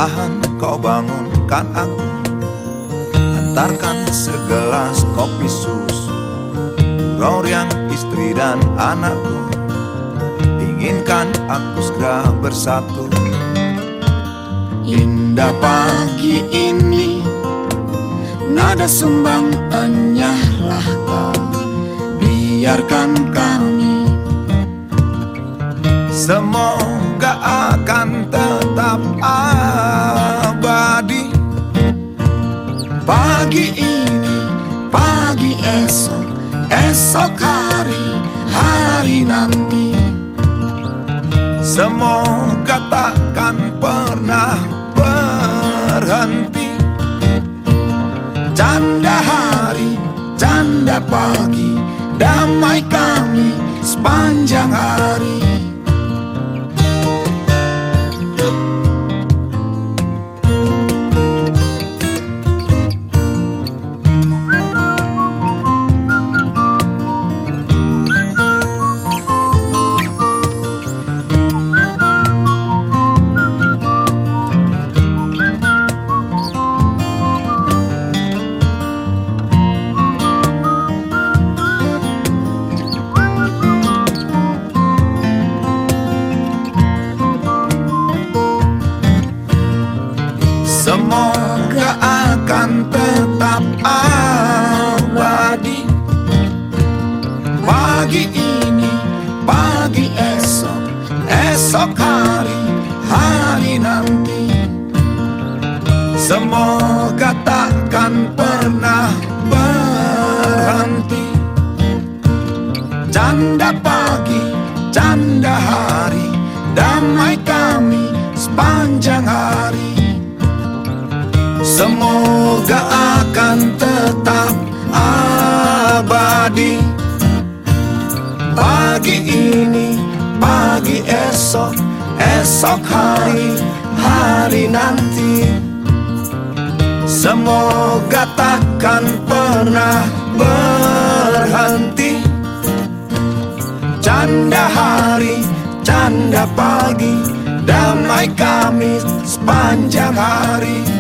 perlahan kau bangunkan aku, antarkan segelas kopi susu, kau yang istri dan anakku, inginkan aku segera bersatu. Indah pagi ini, nada sumbang enyahlah kau, biarkan kami. Semoga akan tetap abadi. Pagi ini, pagi esok, esok hari, hari nanti. Semoga takkan pernah berhenti. Canda hari, canda pagi, damai kami sepanjang hari. Semoga akan tetap abadi. Pagi ini, pagi esok, esok hari, hari nanti. Semoga takkan pernah berhenti. Canda pagi, canda hari, damai kami sepanjang hari. Semoga akan tetap abadi. Pagi ini, pagi esok, esok hari, hari nanti. Semoga takkan pernah berhenti. Canda hari, canda pagi, damai kami sepanjang hari.